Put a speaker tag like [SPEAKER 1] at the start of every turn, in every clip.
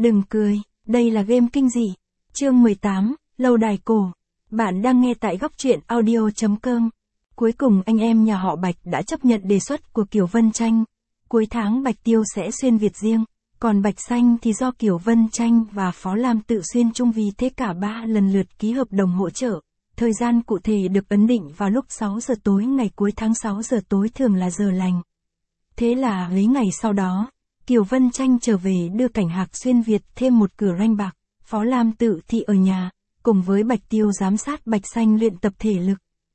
[SPEAKER 1] Đừng cười, đây là game kinh dị. Chương 18, Lâu đài cổ. Bạn đang nghe tại góc truyện audio.com. Cuối cùng anh em nhà họ Bạch đã chấp nhận đề xuất của Kiều Vân Tranh. Cuối tháng Bạch Tiêu sẽ xuyên Việt riêng, còn Bạch Xanh thì do Kiều Vân Tranh và Phó Lam tự xuyên chung, vì thế cả ba lần lượt ký hợp đồng hỗ trợ. Thời gian cụ thể được ấn định vào lúc 6 giờ tối ngày cuối tháng. 6 giờ tối thường là giờ lành. Thế là mấy ngày sau đó, Kiều Vân Tranh trở về đưa Cảnh Hạc xuyên Việt thêm một cửa ranh bạc. Phó Lam tự thì ở nhà, cùng với Bạch Tiêu giám sát Bạch Xanh luyện tập thể lực.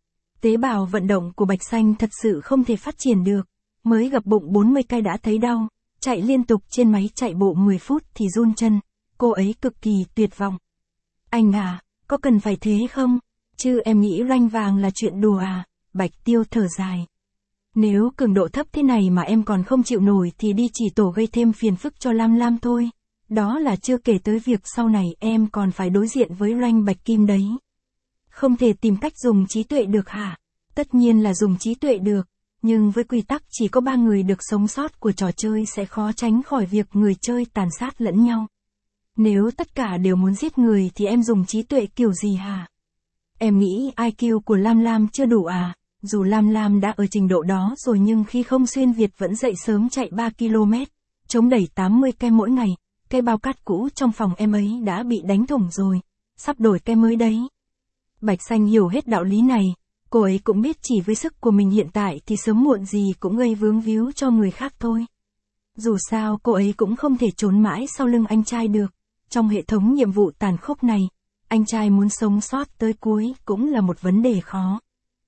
[SPEAKER 1] Tế bào vận động của Bạch Xanh thật sự không thể phát triển được, mới gập bụng 40 cây đã thấy đau, chạy liên tục trên máy chạy bộ 10 phút thì run chân, cô ấy cực kỳ tuyệt vọng. Anh à, có cần phải thế không? Chứ em nghĩ ranh vàng là chuyện đùa à? Bạch Tiêu thở dài. Nếu cường độ thấp thế này mà em còn không chịu nổi thì đi chỉ tổ gây thêm phiền phức cho Lam Lam thôi. Đó là chưa kể tới việc sau này em còn phải đối diện với ranh bạch kim đấy. Không thể tìm cách dùng trí tuệ được hả? Tất nhiên là dùng trí tuệ được, nhưng với quy tắc chỉ có 3 người được sống sót của trò chơi sẽ khó tránh khỏi việc người chơi tàn sát lẫn nhau. Nếu tất cả đều muốn giết người thì em dùng trí tuệ kiểu gì hả? Em nghĩ IQ của Lam Lam chưa đủ à? Dù Lam Lam đã ở trình độ đó rồi nhưng khi không xuyên Việt vẫn dậy sớm chạy 3 km, chống đẩy 80 cây mỗi ngày. Cây bao cát cũ trong phòng em ấy đã bị đánh thủng rồi, sắp đổi cây mới đấy. Bạch Xanh hiểu hết đạo lý này, cô ấy cũng biết chỉ với sức của mình hiện tại thì sớm muộn gì cũng gây vướng víu cho người khác thôi. Dù sao cô ấy cũng không thể trốn mãi sau lưng anh trai được, trong hệ thống nhiệm vụ tàn khốc này, anh trai muốn sống sót tới cuối cũng là một vấn đề khó.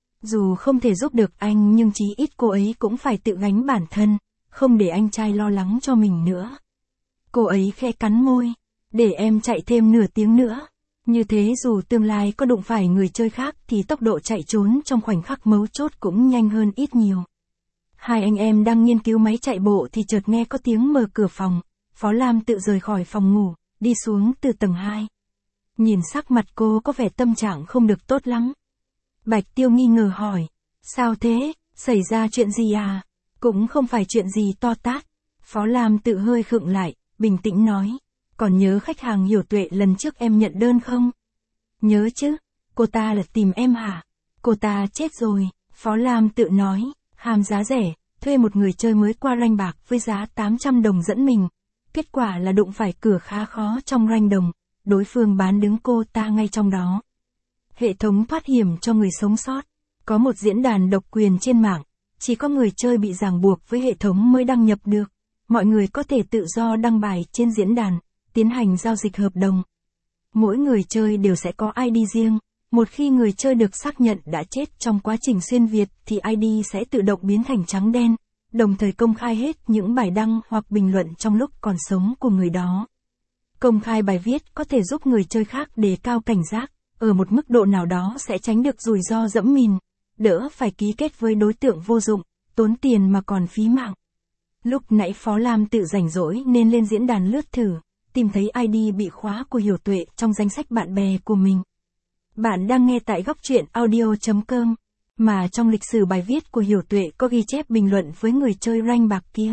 [SPEAKER 1] Dù không thể giúp được anh nhưng chí ít cô ấy cũng phải tự gánh bản thân, không để anh trai lo lắng cho mình nữa. Cô ấy khẽ cắn môi, để em chạy thêm nửa tiếng nữa. Như thế dù tương lai có đụng phải người chơi khác thì tốc độ chạy trốn trong khoảnh khắc mấu chốt cũng nhanh hơn ít nhiều. Hai anh em đang nghiên cứu máy chạy bộ thì chợt nghe có tiếng mở cửa phòng. Phó Lam tự rời khỏi phòng ngủ, đi xuống từ tầng 2. Nhìn sắc mặt cô có vẻ tâm trạng không được tốt lắm. Bạch Tiêu nghi ngờ hỏi, sao thế, xảy ra chuyện gì à? Cũng không phải chuyện gì to tát. Phó Lam tự hơi khựng lại, bình tĩnh nói, còn nhớ khách hàng Hiểu Tuệ lần trước em nhận đơn không? Nhớ chứ, cô ta là tìm em hả? Cô ta chết rồi, Phó Lam tự nói, ham giá rẻ, thuê một người chơi mới qua ranh bạc với giá 800 đồng dẫn mình. Kết quả là đụng phải cửa khá khó trong ranh đồng, đối phương bán đứng cô ta ngay trong đó. Hệ thống thoát hiểm cho người sống sót, có một diễn đàn độc quyền trên mạng, chỉ có người chơi bị ràng buộc với hệ thống mới đăng nhập được. Mọi người có thể tự do đăng bài trên diễn đàn, tiến hành giao dịch hợp đồng. Mỗi người chơi đều sẽ có ID riêng, một khi người chơi được xác nhận đã chết trong quá trình xuyên Việt thì ID sẽ tự động biến thành trắng đen, đồng thời công khai hết những bài đăng hoặc bình luận trong lúc còn sống của người đó. Công khai bài viết có thể giúp người chơi khác đề cao cảnh giác, ở một mức độ nào đó sẽ tránh được rủi ro dẫm mìn, đỡ phải ký kết với đối tượng vô dụng, tốn tiền mà còn phí mạng. Lúc nãy Phó Lam tự rảnh rỗi nên lên diễn đàn lướt thử, tìm thấy ID bị khóa của Hiểu Tuệ trong danh sách bạn bè của mình. Bạn đang nghe tại góc truyện audio.com, mà trong lịch sử bài viết của Hiểu Tuệ có ghi chép bình luận với người chơi ranh bạc kia.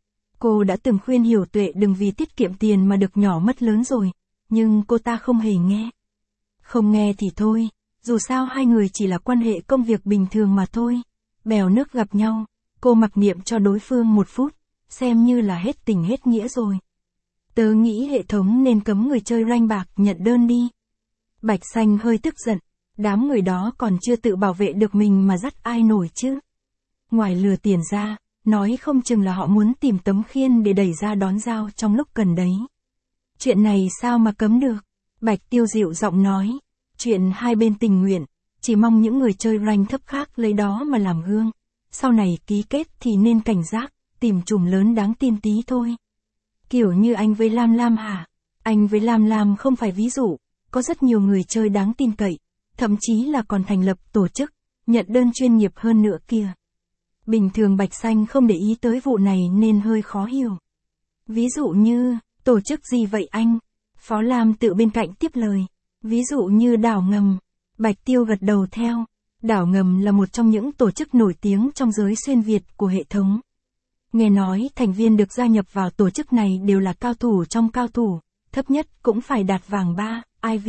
[SPEAKER 1] Cô đã từng khuyên Hiểu Tuệ đừng vì tiết kiệm tiền mà được nhỏ mất lớn rồi, nhưng cô ta không hề nghe. Không nghe thì thôi, dù sao hai người chỉ là quan hệ công việc bình thường mà thôi. Bèo nước gặp nhau, cô mặc niệm cho đối phương 1 phút, xem như là hết tình hết nghĩa rồi. Tớ nghĩ hệ thống nên cấm người chơi ranh bạc nhận đơn đi. Bạch Xanh hơi tức giận, đám người đó còn chưa tự bảo vệ được mình mà dắt ai nổi chứ. Ngoài lừa tiền ra, nói không chừng là họ muốn tìm tấm khiên để đẩy ra đón dao trong lúc cần đấy. Chuyện này sao mà cấm được? Bạch Tiêu dịu giọng nói, chuyện hai bên tình nguyện, chỉ mong những người chơi ranh thấp khác lấy đó mà làm gương. Sau này ký kết thì nên cảnh giác, tìm trùm lớn đáng tin tí thôi. Kiểu như anh với Lam Lam hả? Anh với Lam Lam không phải ví dụ, có rất nhiều người chơi đáng tin cậy, thậm chí là còn thành lập tổ chức, nhận đơn chuyên nghiệp hơn nữa kìa. Bình thường Bạch Xanh không để ý tới vụ này nên hơi khó hiểu. Ví dụ như, tổ chức gì vậy anh? Phó Lam tự bên cạnh tiếp lời. Ví dụ như đảo ngầm. Bạch Tiêu gật đầu theo. Đảo ngầm là một trong những tổ chức nổi tiếng trong giới xuyên Việt của hệ thống. Nghe nói thành viên được gia nhập vào tổ chức này đều là cao thủ trong cao thủ, thấp nhất cũng phải đạt vàng 3, IV.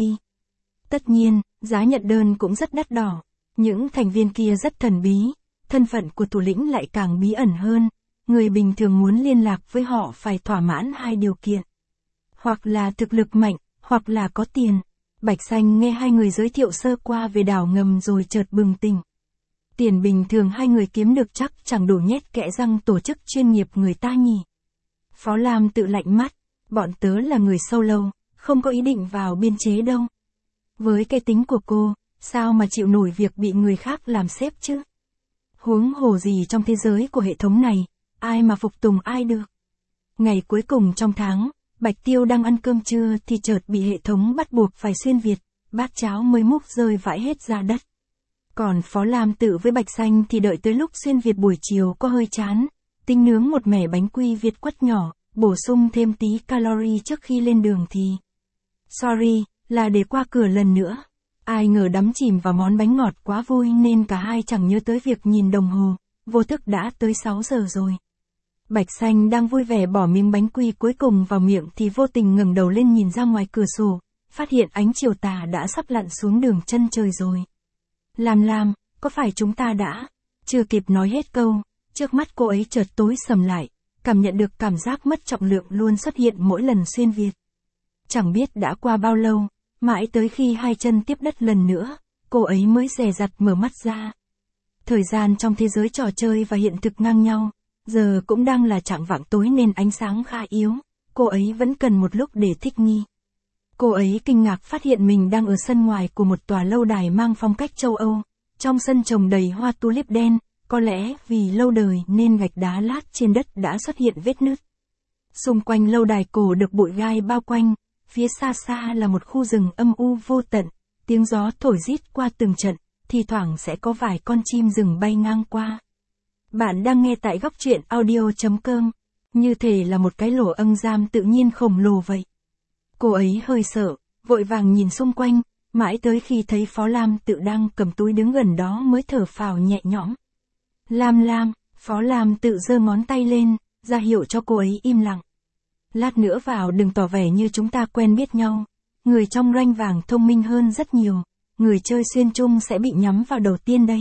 [SPEAKER 1] Tất nhiên, giá nhận đơn cũng rất đắt đỏ. Những thành viên kia rất thần bí, thân phận của thủ lĩnh lại càng bí ẩn hơn. Người bình thường muốn liên lạc với họ phải thỏa mãn hai điều kiện. Hoặc là thực lực mạnh, hoặc là có tiền. Bạch Xanh nghe hai người giới thiệu sơ qua về đảo ngầm rồi chợt bừng tỉnh. Tiền bình thường hai người kiếm được chắc chẳng đủ nhét kẽ răng tổ chức chuyên nghiệp người ta nhỉ. Phó Lam tự lạnh mắt, bọn tớ là người sâu lâu, không có ý định vào biên chế đâu. Với cái tính của cô, sao mà chịu nổi việc bị người khác làm sếp chứ? Huống hồ gì trong thế giới của hệ thống này, ai mà phục tùng ai được. Ngày cuối cùng trong tháng, Bạch Tiêu đang ăn cơm trưa thì chợt bị hệ thống bắt buộc phải xuyên Việt, bát cháo mới múc rơi vãi hết ra đất. Còn Phó Lam Tự với Bạch Xanh thì đợi tới lúc xuyên Việt buổi chiều có hơi chán, tính nướng một mẻ bánh quy Việt quất nhỏ, bổ sung thêm tí calorie trước khi lên đường thì... Sorry, là để qua cửa lần nữa. Ai ngờ đắm chìm vào món bánh ngọt quá vui nên cả hai chẳng nhớ tới việc nhìn đồng hồ, vô thức đã tới 6 giờ rồi. Bạch Xanh đang vui vẻ bỏ miếng bánh quy cuối cùng vào miệng thì vô tình ngẩng đầu lên nhìn ra ngoài cửa sổ, phát hiện ánh chiều tà đã sắp lặn xuống đường chân trời rồi. Lam, có phải chúng ta đã... Chưa kịp nói hết câu, trước mắt cô ấy chợt tối sầm lại, cảm nhận được cảm giác mất trọng lượng luôn xuất hiện mỗi lần xuyên Việt. Chẳng biết đã qua bao lâu, mãi tới khi hai chân tiếp đất lần nữa, cô ấy mới dè dặt mở mắt ra. Thời gian trong thế giới trò chơi và hiện thực ngang nhau, giờ cũng đang là chạng vạng tối nên ánh sáng khá yếu, cô ấy vẫn cần một lúc để thích nghi. Cô ấy kinh ngạc phát hiện mình đang ở sân ngoài của một tòa lâu đài mang phong cách châu Âu, trong sân trồng đầy hoa tulip đen, có lẽ vì lâu đời nên gạch đá lát trên đất đã xuất hiện vết nứt. Xung quanh lâu đài cổ được bụi gai bao quanh, phía xa xa là một khu rừng âm u vô tận, tiếng gió thổi rít qua từng trận, thi thoảng sẽ có vài con chim rừng bay ngang qua. Bạn đang nghe tại góc truyện audio.com, như thể là một cái lỗ âng giam tự nhiên khổng lồ vậy. Cô ấy hơi sợ, vội vàng nhìn xung quanh, mãi tới khi thấy Phó Lam Tự đang cầm túi đứng gần đó mới thở phào nhẹ nhõm. Lam, Phó Lam Tự giơ ngón tay lên, ra hiệu cho cô ấy im lặng. Lát nữa vào đừng tỏ vẻ như chúng ta quen biết nhau, người trong ranh vàng thông minh hơn rất nhiều, người chơi xuyên chung sẽ bị nhắm vào đầu tiên đấy.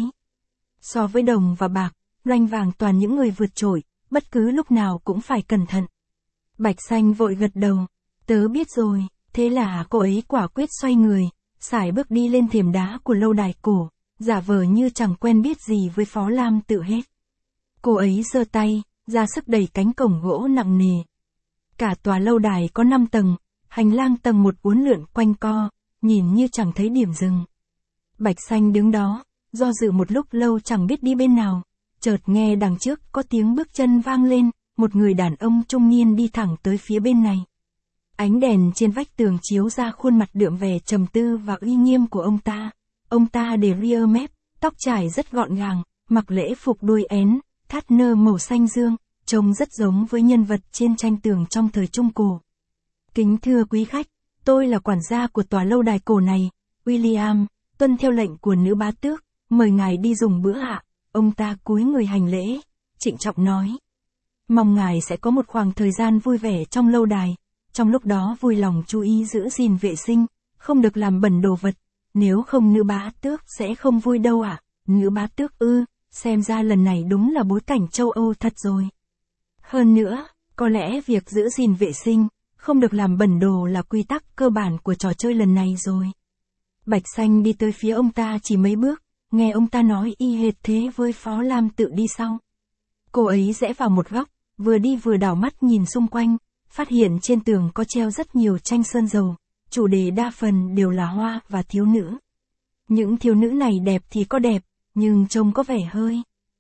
[SPEAKER 1] So với đồng và bạc, ranh vàng toàn những người vượt trội, bất cứ lúc nào cũng phải cẩn thận. Bạch Xanh vội gật đầu, tớ biết rồi, thế là cô ấy quả quyết xoay người, sải bước đi lên thềm đá của lâu đài cổ, giả vờ như chẳng quen biết gì với Phó Lam Tự hết. Cô ấy giơ tay, ra sức đẩy cánh cổng gỗ nặng nề. Cả tòa lâu đài có 5 tầng, hành lang tầng 1 uốn lượn quanh co, nhìn như chẳng thấy điểm dừng. Bạch Xanh đứng đó, do dự một lúc lâu chẳng biết đi bên nào, chợt nghe đằng trước có tiếng bước chân vang lên, một người đàn ông trung niên đi thẳng tới phía bên này. Ánh đèn trên vách tường chiếu ra khuôn mặt đượm vẻ trầm tư và uy nghiêm của ông ta. Ông ta để ria mép, tóc trải rất gọn gàng, mặc lễ phục đuôi én, thắt nơ màu xanh dương, trông rất giống với nhân vật trên tranh tường trong thời Trung Cổ. Kính thưa quý khách, tôi là quản gia của tòa lâu đài cổ này, William, tuân theo lệnh của nữ bá tước, mời ngài đi dùng bữa ạ. Ông ta cúi người hành lễ, trịnh trọng nói. Mong ngài sẽ có một khoảng thời gian vui vẻ trong lâu đài, trong lúc đó vui lòng chú ý giữ gìn vệ sinh, không được làm bẩn đồ vật, nếu không nữ bá tước sẽ không vui đâu ạ. Nữ bá tước ư, xem ra lần này đúng là bối cảnh châu Âu thật rồi. Hơn nữa, có lẽ việc giữ gìn vệ sinh, không được làm bẩn đồ là quy tắc cơ bản của trò chơi lần này rồi. Bạch Xanh đi tới phía ông ta chỉ mấy bước, nghe ông ta nói y hệt thế với Phó Lam Tự đi sau. Cô ấy rẽ vào một góc, vừa đi vừa đảo mắt nhìn xung quanh, phát hiện trên tường có treo rất nhiều tranh sơn dầu, chủ đề đa phần đều là hoa và thiếu nữ. Những thiếu nữ này đẹp thì có đẹp, nhưng trông có vẻ hơi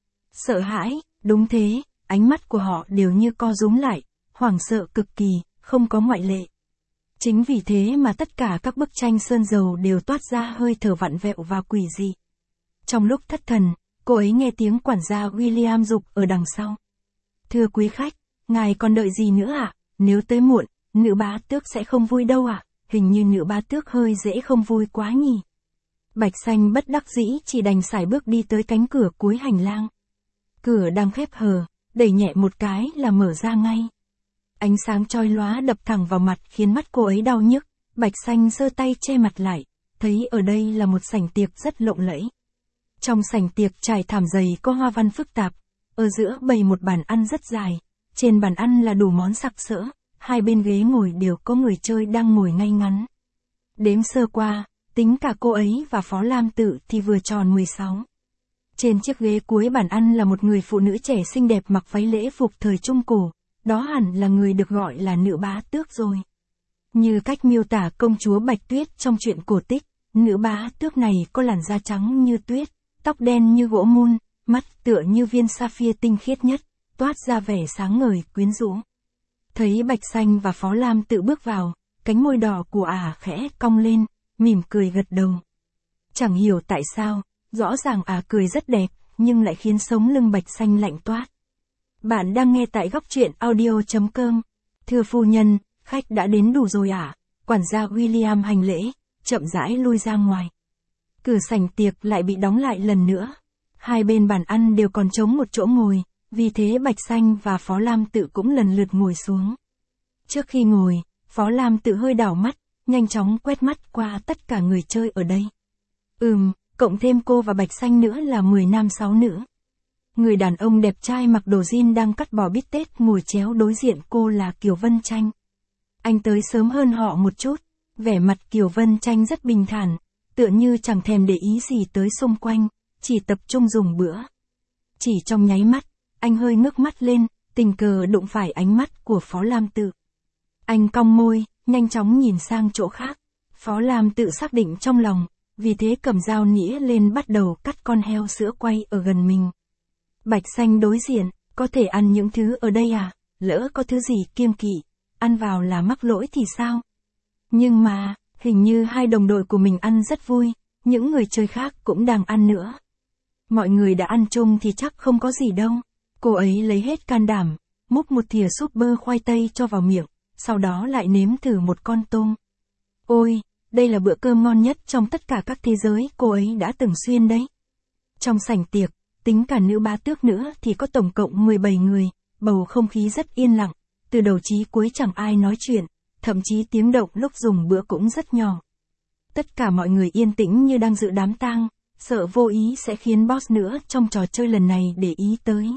[SPEAKER 1] sợ hãi, đúng thế, ánh mắt của họ đều như co rúm lại, hoảng sợ cực kỳ, không có ngoại lệ. Chính vì thế mà tất cả các bức tranh sơn dầu đều toát ra hơi thở vặn vẹo và quỷ dị. Trong lúc thất thần, cô ấy nghe tiếng quản gia William giục ở đằng sau. Thưa quý khách, ngài còn đợi gì nữa ạ? Nếu tới muộn, nữ bá tước sẽ không vui đâu ạ. Hình như nữ bá tước hơi dễ không vui quá nhỉ. Bạch Xanh bất đắc dĩ chỉ đành sải bước đi tới cánh cửa cuối hành lang. Cửa đang khép hờ, đẩy nhẹ một cái là mở ra ngay. Ánh sáng chói lóa đập thẳng vào mặt khiến mắt cô ấy đau nhức, Bạch Xanh giơ tay che mặt lại, thấy ở đây là một sảnh tiệc rất lộng lẫy. Trong sảnh tiệc trải thảm dày có hoa văn phức tạp, ở giữa bày một bàn ăn rất dài, trên bàn ăn là đủ món sặc sỡ, hai bên ghế ngồi đều có người chơi đang ngồi ngay ngắn. Đếm sơ qua, tính cả cô ấy và Phó Lam Tự thì vừa tròn 16. Trên chiếc ghế cuối bàn ăn là một người phụ nữ trẻ xinh đẹp mặc váy lễ phục thời Trung Cổ, đó hẳn là người được gọi là Nữ Bá Tước rồi. Như cách miêu tả công chúa Bạch Tuyết trong truyện cổ tích, Nữ Bá Tước này có làn da trắng như tuyết, tóc đen như gỗ mun, mắt tựa như viên sapphire tinh khiết nhất, toát ra vẻ sáng ngời quyến rũ. Thấy Bạch Xanh và Phó Lam Tự bước vào, cánh môi đỏ của ả khẽ cong lên, mỉm cười gật đầu. Chẳng hiểu tại sao, rõ ràng ả cười rất đẹp, nhưng lại khiến sống lưng Bạch Xanh lạnh toát. Bạn đang nghe tại góc truyện audio.com. Thưa phu nhân, khách đã đến đủ rồi ạ. Quản gia William hành lễ, chậm rãi lui ra ngoài. Cửa sảnh tiệc lại bị đóng lại lần nữa. Hai bên bàn ăn đều còn trống một chỗ ngồi, vì thế Bạch Xanh và Phó Lam Tự cũng lần lượt ngồi xuống. Trước khi ngồi, Phó Lam Tự hơi đảo mắt, nhanh chóng quét mắt qua tất cả người chơi ở đây. Cộng thêm cô và Bạch Xanh nữa là 10 nam 6 nữ. Người đàn ông đẹp trai mặc đồ jean đang cắt bò bít tết ngồi chéo đối diện cô là Kiều Vân Tranh. Anh tới sớm hơn họ một chút, vẻ mặt Kiều Vân Tranh rất bình thản, tựa như chẳng thèm để ý gì tới xung quanh, chỉ tập trung dùng bữa. Chỉ trong nháy mắt, anh hơi ngước mắt lên, tình cờ đụng phải ánh mắt của Phó Lam Tự. Anh cong môi, nhanh chóng nhìn sang chỗ khác. Phó Lam Tự xác định trong lòng, vì thế cầm dao nĩa lên bắt đầu cắt con heo sữa quay ở gần mình. Bạch Xanh đối diện, có thể ăn những thứ ở đây à? Lỡ có thứ gì kiêng kỵ, ăn vào là mắc lỗi thì sao? Nhưng mà, hình như hai đồng đội của mình ăn rất vui, những người chơi khác cũng đang ăn nữa. Mọi người đã ăn chung thì chắc không có gì đâu. Cô ấy lấy hết can đảm, múc một thìa súp bơ khoai tây cho vào miệng, sau đó lại nếm thử một con tôm. Ôi, đây là bữa cơm ngon nhất trong tất cả các thế giới cô ấy đã từng xuyên đấy. Trong sảnh tiệc, tính cả Nữ Bá Tước nữa thì có tổng cộng 17 người, bầu không khí rất yên lặng, từ đầu chí cuối chẳng ai nói chuyện, thậm chí tiếng động lúc dùng bữa cũng rất nhỏ. Tất cả mọi người yên tĩnh như đang dự đám tang, sợ vô ý sẽ khiến boss nữa trong trò chơi lần này để ý tới.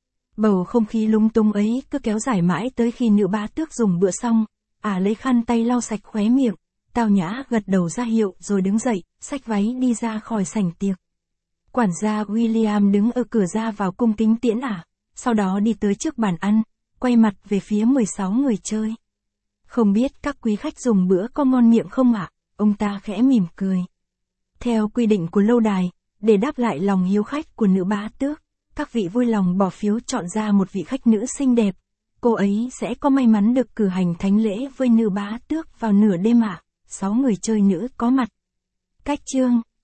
[SPEAKER 1] Bầu không khí lung tung ấy cứ kéo dài mãi tới khi Nữ Bá Tước dùng bữa xong, lấy khăn tay lau sạch khóe miệng, tao nhã gật đầu ra hiệu rồi đứng dậy, xách váy đi ra khỏi sảnh tiệc. Quản gia William đứng ở cửa ra vào cung kính tiễn sau đó đi tới trước bàn ăn, quay mặt về phía 16 người chơi. Không biết các quý khách dùng bữa có ngon miệng không ạ? Ông ta khẽ mỉm cười. Theo quy định của lâu đài, để đáp lại lòng hiếu khách của Nữ Bá Tước, các vị vui lòng bỏ phiếu chọn ra một vị khách nữ xinh đẹp. Cô ấy sẽ có may mắn được cử hành thánh lễ với Nữ Bá Tước vào nửa đêm ạ. 6 người chơi nữ có mặt. Cách chương